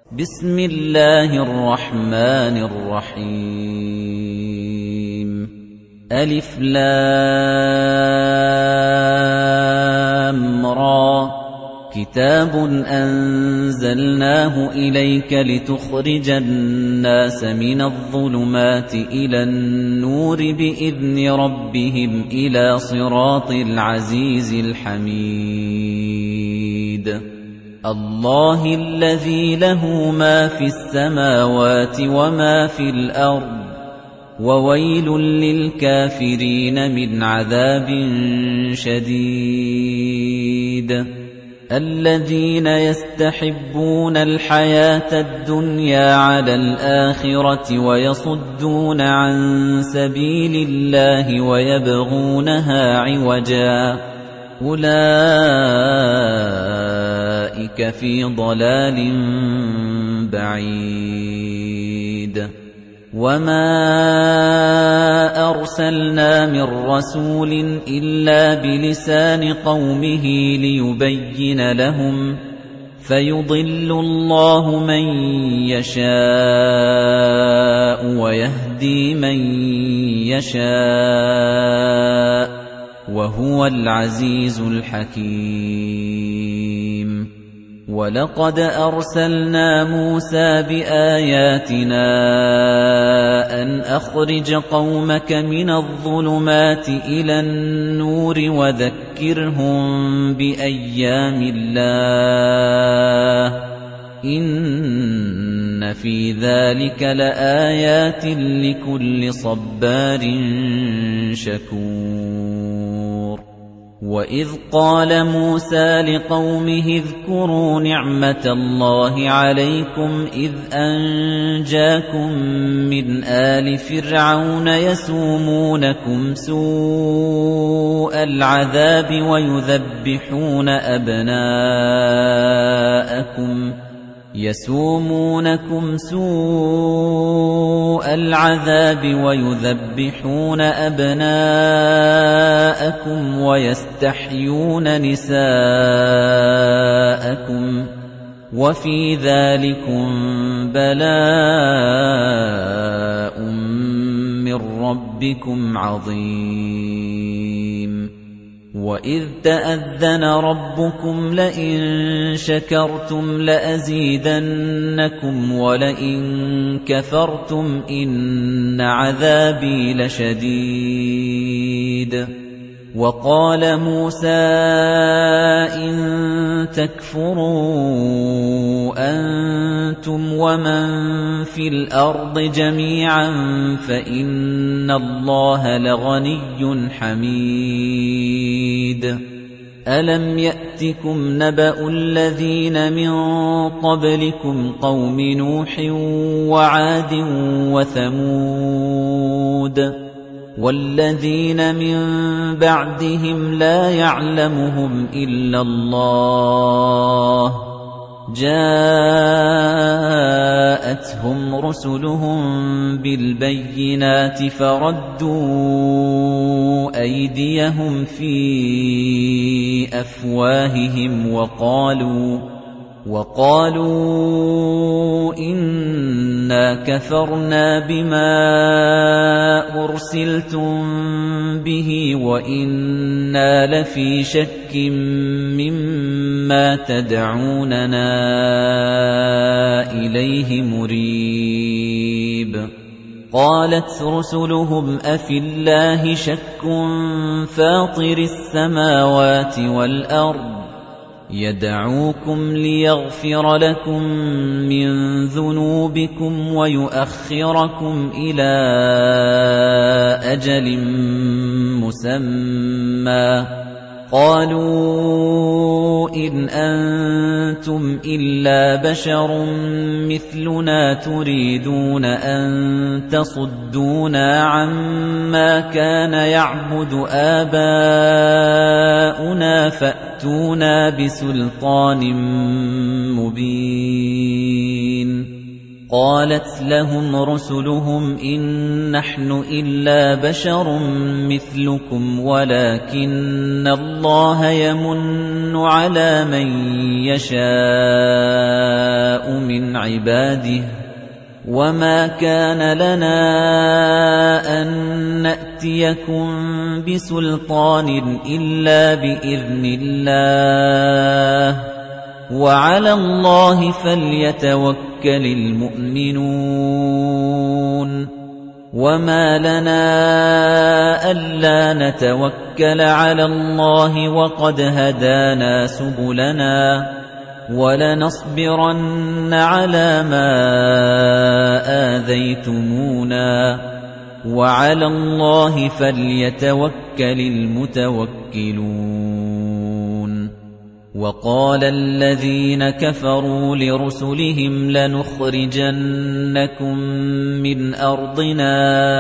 بسم الله الرحمن الرحيم ألف لام را كتاب أنزلناه إليك لتخرج الناس من الظلمات إلى النور بإذن ربهم إلى صراط العزيز الحميد الله الذي له ما في السماوات وما في الأرض وويل للكافرين من عذاب شديد الذين يستحبون الحياة الدنيا على الآخرة ويصدون عن سبيل الله ويبغونها عوجا أولئك في ضلال بعيد وما أرسلنا من رسول إلا بلسان قومه ليبين لهم فيضل الله من يشاء ويهدي من يشاء وهو العزيز الحكيم وَلَقَدْ أَرْسَلْنَا مُوسَى بِآيَاتِنَا أَنْ أَخْرِجْ قَوْمَكَ مِنَ الظُّلُمَاتِ إِلَى النُّورِ وَذَكِّرْهُم بِأَيَّامِ اللَّهِ إِنَّ فِي ذَلِكَ لَآيَاتٍ لِكُلِّ صَبَّارٍ شَكُورٍ وَإِذْ قَالَ مُوسَى لِقَوْمِهِ اذْكُرُوا نِعْمَةَ اللَّهِ عَلَيْكُمْ إِذْ أَنْجَاكُمْ مِنْ آلِ فِرْعَوْنَ يَسُومُونَكُمْ سُوءَ الْعَذَابِ وَيُذَبِّحُونَ أَبْنَاءَكُمْ وَيَسْتَحْيُونَ نِسَاءَكُمْ وَفِي ذَلِكُمْ بَلَاءٌ مِّن رَّبِّكُمْ عَظِيمٌ وَإِذْ تَأَذَّنَ رَبُّكُمْ لَئِن شَكَرْتُمْ لَأَزِيدَنَّكُمْ وَلَئِن كَفَرْتُمْ إِنَّ عَذَابِي لَشَدِيدٌ وَقَالَ مُوسَى إِن تَكْفُرُوا أَنتُمْ وَمَن فِي الْأَرْضِ جَمِيعًا فَإِنَّ اللَّهَ لَغَنِيٌّ حَمِيدٌ أَلَمْ يَأْتِكُمْ نَبَأُ الَّذِينَ مِن قَبْلِكُمْ قَوْمِ نُوحٍ وَعَادٍ وَثَمُودَ وَالَّذِينَ مِن بَعْدِهِمْ لَا يَعْلَمُهُمْ إِلَّا اللَّهُ جَاءَتْهُمْ رُسُلُهُم بِالْبَيِّنَاتِ فَرَدُّوا أَيْدِيَهُمْ فِي أَفْوَاهِهِمْ وَقَالُوا إِنَّا كَفَرْنَا بِمَا أُرْسِلْتُم بِهِ وَإِنَّا لَفِي شَكٍّ مِّمَّا تَدْعُونَنَا إِلَيْهِ مُرِيبٍ قَالَتْ رُسُلُهُمْ أَفِي اللَّهِ شَكٌّ فَاطِرِ السَّمَاوَاتِ وَالْأَرْضِ يَدْعُوكُمْ لِيَغْفِرَ لَكُم مِّن ذُنُوبِكُمْ وَيُؤَخِّرَكُمْ إِلَىٰ أَجَلٍ مُّسَمًّى قَالُوا إِنْ أَنتُمْ إِلَّا بَشَرٌ مِّثْلُنَا تُرِيدُونَ أَن تَصُدُّونَا عَمَّا كَانَ يَعْبُدُ آبَاؤُنَا فَأْتُونَا بِسُلْطَانٍ مُّبِينٍ قَالَتْ لَهُمْ رُسُلُهُمْ إِن نَّحْنُ إِلَّا بَشَرٌ مِّثْلُكُمْ وَلَٰكِنَّ اللَّهَ يَمُنُّ عَلَىٰ مَن يَشَاءُ مِنْ عِبَادِهِ وَمَا كَانَ لَنَا أَن نَّأْتِيَكُم بِسُلْطَانٍ إِلَّا بِإِذْنِ اللَّهِ وَعَلَى اللَّهِ فَلْيَتَوَكَّلِ الْمُؤْمِنُونَ وَمَا لَنَا أَلَّا نَتَوَكَّلَ عَلَى اللَّهِ وَقَدْ هَدَانَا سُبُلَنَا وَلَنَصْبِرَنَّ عَلَىٰ مَا آذَيْتُمُونَا وَعَلَى اللَّهِ فَلْيَتَوَكَّلِ الْمُتَوَكِّلُونَ وَقَالَ الَّذِينَ كَفَرُوا لِرُسُلِهِمْ لَنُخْرِجَنَّكُم مِّنْ أَرْضِنَا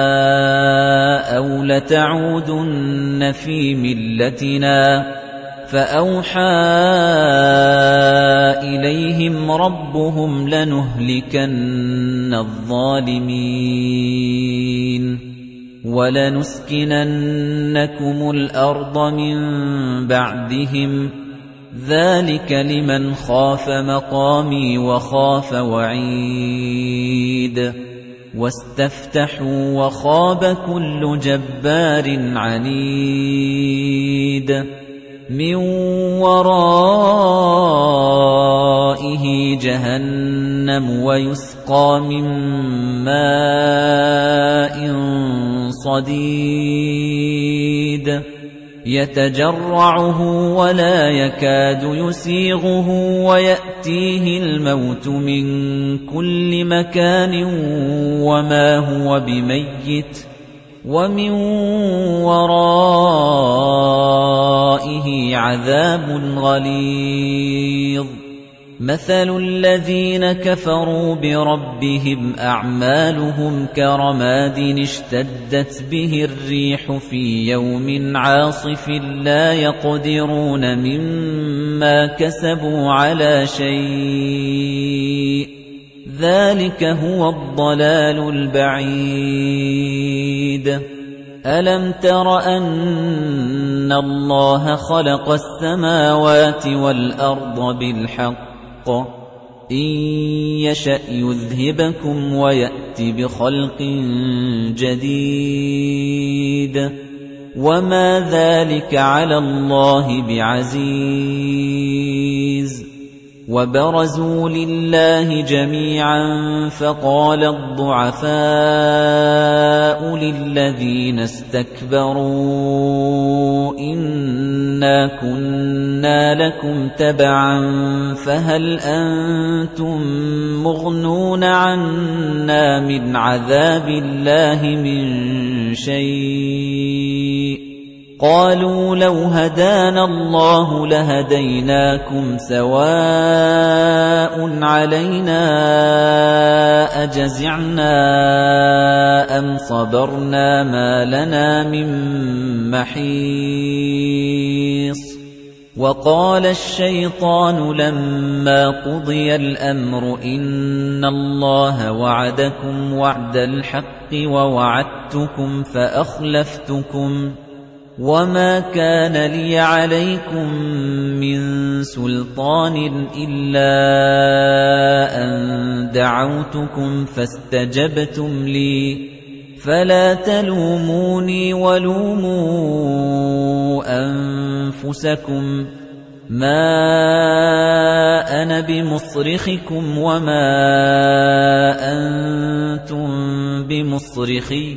أَوْ لَتَعُودُنَّ فِي مِلَّتِنَا فَأَوْحَىٰ إِلَيْهِمْ رَبُّهُمْ لَنُهْلِكَنَّ الظَّالِمِينَ وَلَنُسْكِنَنَّكُمُ الْأَرْضَ مِن بَعْدِهِمْ ۚ ذَٰلِكَ لِمَنْ خَافَ مَقَامِي وَخَافَ وَعِيدِ وَاسْتَفْتَحُوا وَخَابَ كُلُّ جَبَّارٍ عَنِيدٍ مِّن وَرَائِهِ جَهَنَّمُ وَيُسْقَىٰ مِن مَّاءٍ صَدِيدٍ يَتَجَرَّعُهُ وَلَا يَكَادُ يُسِيغُهُ وَيَأْتِيهِ الْمَوْتُ مِن كُلِّ مَكَانٍ وَمَا هُوَ بِمَيِّتٍ وَمِن وَرَائِهِ عَذَابٌ غَلِيظٌ مَثَلُ الَّذِينَ كَفَرُوا بِرَبِّهِمْ أَعْمَالُهُمْ كَرَمَادٍ اشْتَدَّتْ بِهِ الرِّيحُ فِي يَوْمٍ عَاصِفٍ لَّا يَقْدِرُونَ مِمَّا كَسَبُوا عَلَىٰ شَيْءٍ ذَلِكَ هُوَ الضَّلَالُ الْبَعِيدُ أَلَمْ تَرَ أَنَّ اللَّهَ خَلَقَ السَّمَاوَاتِ وَالْأَرْضَ بِالْحَقِّ إِن يَشَأْ يُذْهِبْكُمْ وَيَأْتِ بِخَلْقٍ جَدِيدٍ وَمَا ذَلِكَ عَلَى اللَّهِ بِعَزِيزٍ وَبَرَزُوا لِلَّهِ جَمِيعًا فَقَالَ الضُّعَفَاءُ لِلَّذِينَ اسْتَكْبَرُوا إِنَّا كُنَّا لَكُمْ تَبَعًا فَهَلْ أَنتُم مُّغْنُونَ عَنَّا مِنْ عَذَابِ اللَّهِ مِن شَيْءٍ قَالُوا لَوْ هَدَانَا اللَّهُ لَهَدَيْنَاكُمْ سَوَاءٌ عَلَيْنَا أَجَزِعْنَا أَمْ صَبَرْنَا مَا لَنَا مِن مَّحِيصٍ وَقَالَ الشَّيْطَانُ لَمَّا قُضِيَ الْأَمْرُ إِنَّ اللَّهَ وَعَدَكُمْ وَعْدَ الْحَقِّ وَوَعَدتُّكُمْ فَأَخْلَفْتُكُمْ وَمَا كَانَ لِيَ عَلَيْكُمْ مِنْ سُلْطَانٍ إِلَّا أَنْ دَعَوْتُكُمْ فَاسْتَجَبْتُمْ لِي فَلَا تَلُومُونِي وَلُومُوا أَنفُسَكُمْ مَا أَنَا بِمُصْرِخِكُمْ وَمَا أَنْتُمْ بِمُصْرِخِيَّ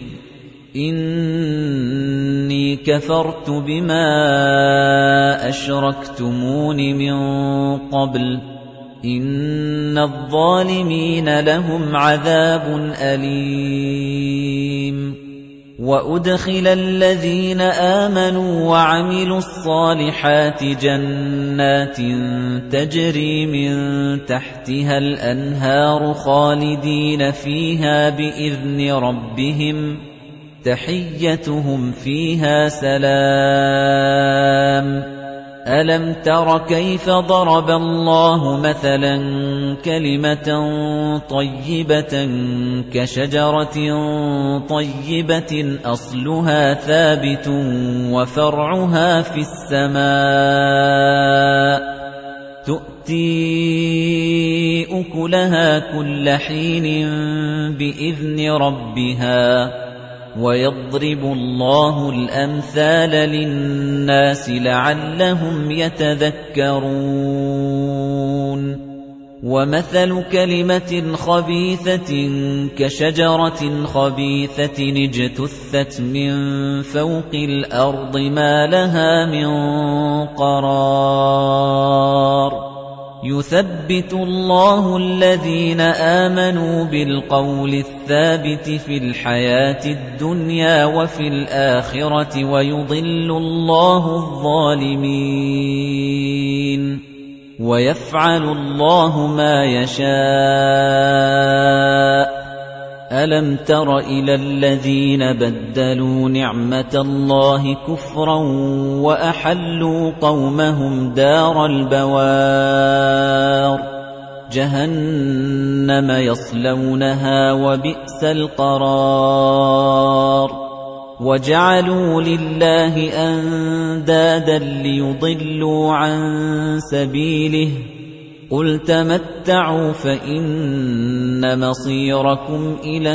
إِنِّي كَفَرْتُ بِمَا أَشْرَكْتُمُونِ مِن قَبْلُ إِنَّ الظَّالِمِينَ لَهُمْ عَذَابٌ أَلِيمٌ وَأُدْخِلَ الَّذِينَ آمَنُوا وَعَمِلُوا الصَّالِحَاتِ جَنَّاتٍ تَجْرِي مِن تَحْتِهَا الْأَنْهَارُ خَالِدِينَ فِيهَا بِإِذْنِ رَبِّهِمْ تَحِيَّتُهُمْ فِيهَا سَلَامٌ أَلَمْ تَرَ كَيْفَ ضَرَبَ اللَّهُ مَثَلًا كَلِمَةً طَيِّبَةً كَشَجَرَةٍ طَيِّبَةٍ أَصْلُهَا ثَابِتٌ وَفَرْعُهَا فِي السَّمَاءِ تُؤْتِي أُكُلَهَا كُلَّ حِينٍ بِإِذْنِ رَبِّهَا وَيَضْرِبُ اللَّهُ الْأَمْثَالَ لِلنَّاسِ لَعَلَّهُمْ يَتَذَكَّرُونَ وَمَثَلُ كَلِمَةٍ خَبِيثَةٍ كَشَجَرَةٍ خَبِيثَةٍ اجْتُثَّتْ مِنْ فَوْقِ الْأَرْضِ مَا لَهَا مِنْ قَرَارٍ يُثَبِّتُ اللَّهُ الَّذِينَ آمَنُوا بِالْقَوْلِ الثَّابِتِ فِي الْحَيَاةِ الدُّنْيَا وَفِي الْآخِرَةِ وَيُضِلُّ اللَّهُ الظَّالِمِينَ وَيَفْعَلُ اللَّهُ مَا يَشَاءُ أَلَمْ تَرَ إِلَى الَّذِينَ بَدَّلُوا نِعْمَةَ اللَّهِ كُفْرًا وَأَحَلُّوا قَوْمَهُمْ دَارَ الْبَوَارِ جَهَنَّمَ يَصْلَوْنَهَا وَبِئْسَ الْقَرَارُ وَجَعَلُوا لِلَّهِ أَندَادًا لِّيُضِلُّوا عَن سَبِيلِهِ قُلْ تَمَتَّعُوا فَإِنَّ مَصِيرَكُمْ إِلَى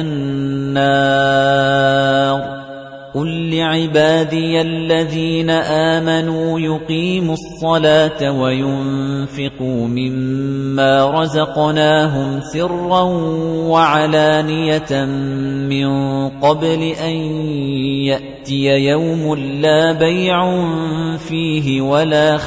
النَّارِ قُل لِّعِبَادِيَ الَّذِينَ آمَنُوا يُقِيمُوا الصَّلَاةَ وَيُنفِقُوا مِمَّا رَزَقْنَاهُمْ سِرًّا وَعَلَانِيَةً مِّن قَبْلِ أَن يَأْتِيَ يَوْمٌ لَّا بَيْعٌ فِيهِ وَلَا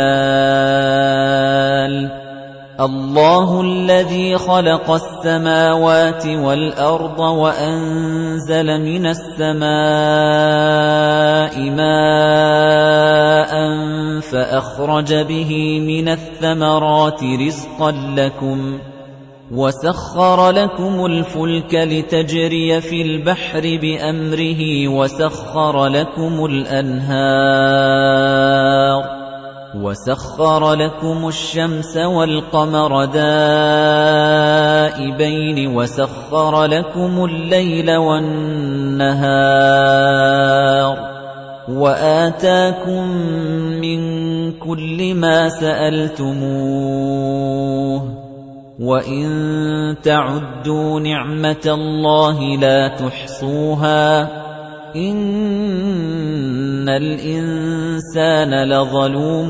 خِلَالٌ اللَّهُ الَّذِي خَلَقَ السَّمَاوَاتِ وَالْأَرْضَ وَأَنزَلَ مِنَ السَّمَاءِ مَاءً فَأَخْرَجَ بِهِ مِنَ الثَّمَرَاتِ رِزْقًا لَّكُمْ وَسَخَّرَ لَكُمُ الْفُلْكَ لِتَجْرِيَ فِي الْبَحْرِ بِأَمْرِهِ وَسَخَّرَ لَكُمُ الْأَنْهَارَ وَسَخَّرَ لَكُمُ الشَّمْسَ وَالْقَمَرَ دَائِبَيْنِ وَسَخَّرَ لَكُمُ اللَّيْلَ وَالنَّهَارَ وَآتَاكُم مِّن كُلِّ مَا سَأَلْتُمُوهُ وَإِن تَعُدُّوا نِعْمَةَ اللَّهِ لَا تُحْصُوهَا إِنَّ الْإِنسَانَ لَظَلُومٌ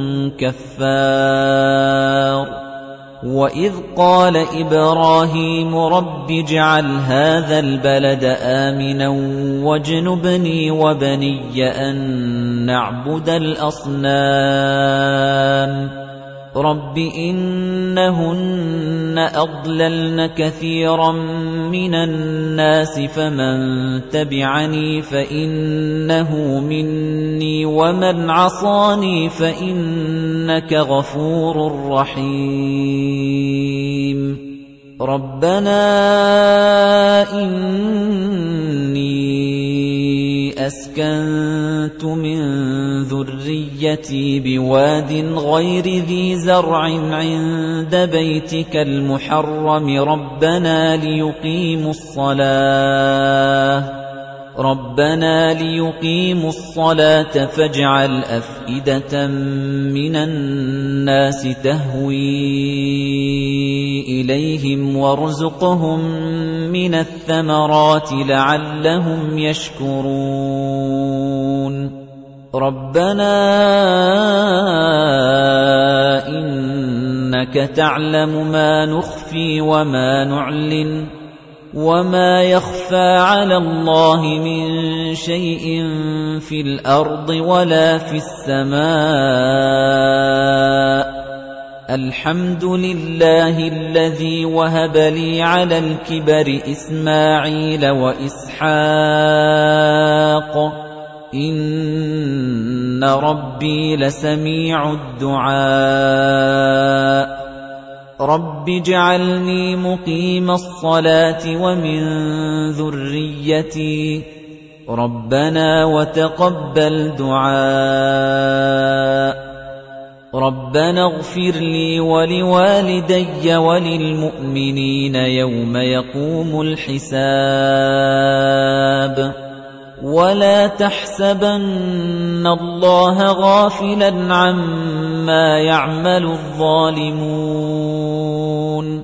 كَفَّارٌ وَإِذْ قَالَ إِبْرَاهِيمُ رَبِّ اجْعَلْ هَٰذَا الْبَلَدَ آمِنًا وَاجْنُبْنِي وَبَنِيَّ أَن نَّعْبُدَ الْأَصْنَامَ رَبِّ إِنَّهُنَّ أَضْلَلْنَ كَثِيرًا مِنَ النَّاسِ فَمَن تَبِعَنِي فَإِنَّهُ مِنِّي وَمَنْ عَصَانِي فَإِنَّكَ غَفُورٌ رَّحِيمٌ رَبَّنَا إِنِّي أَسْكَنتُ مِن ذُرِّيَّتِي بِوَادٍ غَيْرِ ذِي زَرْعٍ عِندَ بَيْتِكَ الْمُحَرَّمِ رَبَّنَا لِيُقِيمُوا الصَّلَاةَ فَاجْعَلْ أَفْئِدَةً مِّنَ النَّاسِ تَهْوِي إِلَيْهِمْ وَارْزُقْهُم مِّنَ الثَّمَرَاتِ لَعَلَّهُمْ يَشْكُرُونَ رَبَّنَا إِنَّكَ تَعْلَمُ مَا نُخْفِي وَمَا نُعْلِنُ وَمَا يَخْفَىٰ عَلَى اللَّهِ مِن شَيْءٍ فِي الْأَرْضِ وَلَا فِي السَّمَاءِ الْحَمْدُ لِلَّهِ الَّذِي وَهَبَ لِي عَلَى الْكِبَرِ إِسْمَاعِيلَ وَإِسْحَاقَ إِنَّ رَبِّي لَسَمِيعُ الدُّعَاءِ رَبِّ اجْعَلْنِي مُقِيمَ الصَّلَاةِ وَمِن ذُرِّيَّتِي رَبَّنَا وَتَقَبَّلْ دُعَاءِ رَبَّنَا اغْفِرْ لِي وَلِوَالِدَيَّ وَلِلْمُؤْمِنِينَ يَوْمَ يَقُومُ الْحِسَابُ وَلَا تَحْسَبَنَّ اللَّهَ غَافِلًا عَمَّا يَعْمَلُ الظَّالِمُونَ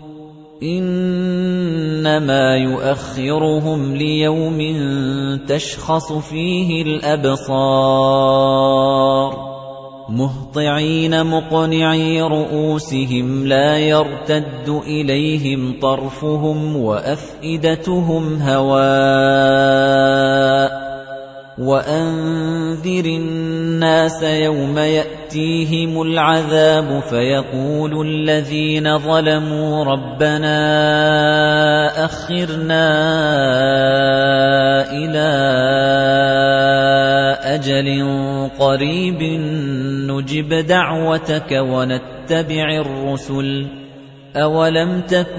إِنَّمَا يُؤَخِّرُهُمْ لِيَوْمٍ تَشْخَصُ فِيهِ الْأَبْصَارُ مُهْطِعِينَ مُقْنِعِي رُءُوسِهِمْ لَا يَرْتَدُّ إِلَيْهِمْ طَرْفُهُمْ وَأَفْئِدَتُهُمْ هَوَاءٌ وَأَنذِرِ النَّاسَ يَوْمَ يَأْتِيهِمُ الْعَذَابُ فَيَقُولُ الَّذِينَ ظَلَمُوا رَبَّنَا أَخِّرْنَا إِلَىٰ أَجَلٍ قَرِيبٍ نُّجِبْ دَعْوَتَكَ وَنَتَّبِعِ الرُّسُلَ أَوَلَمْ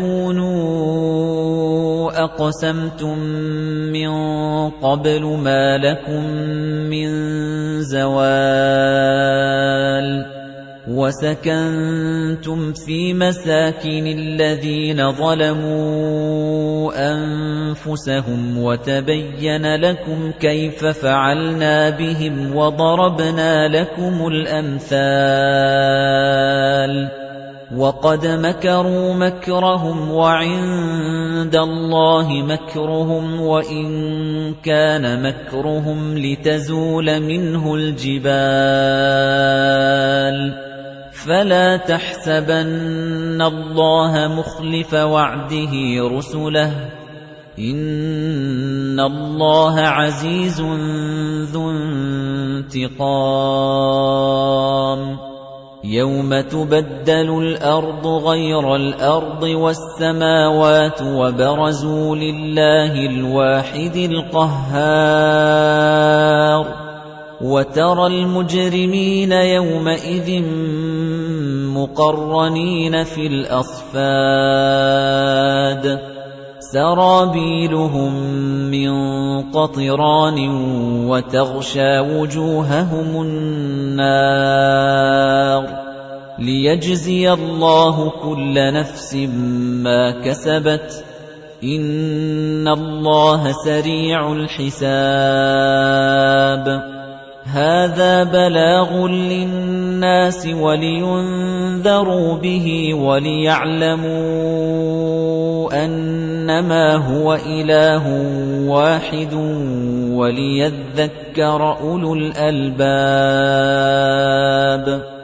تَكُونُوا أَقْسَمْتُم مِّن قَبْلُ مَا لَكُم مِّن زَوَالٍ وَسَكَنتُمْ فِي مَسَاكِنِ الَّذِينَ ظَلَمُوا أَنفُسَهُمْ وَتَبَيَّنَ لَكُمْ كَيْفَ فَعَلْنَا بِهِمْ وَضَرَبْنَا لَكُمُ الْأَمْثَالَ وَقَدْ مَكَرُوا مَكْرَهُمْ وَعِندَ اللَّهِ مَكْرُهُمْ وَإِن كَانَ مَكْرُهُمْ لِتَزُولَ مِنْهُ الْجِبَالُ فَلَا تَحْسَبَنَّ اللَّهَ مُخْلِفَ وَعْدِهِ رُسُلَهُ إِنَّ اللَّهَ عَزِيزٌ ذُو انتِقَامٍ يَوْمَ تُبَدَّلُ الْأَرْضُ غَيْرَ الْأَرْضِ وَالسَّمَاوَاتُ وَبَرَزُوا لِلَّهِ الْوَاحِدِ الْقَهَّارِ وَتَرَى الْمُجْرِمِينَ يَوْمَئِذٍ مُقَرَّنِينَ في الْأَصْفَادِ سَرَابِيلُهُم مِّن قَطِرَانٍ وَتَغْشَىٰ وُجُوهَهُمُ النَّارُ لِيَجْزِيَ اللَّهُ كُلَّ نَفْسٍ مَّا كَسَبَتْ إِنَّ اللَّهَ سَرِيعُ الْحِسَابِ هَذَا بَلَاغٌ لِّلنَّاسِ وَلِيُنذَرُوا بِهِ وَلِيَعْلَمُوا أَنَّمَا هُوَ إِلَٰهٌ وَاحِدٌ وَلِيَذَّكَّرَ أُولُو الْأَلْبَابِ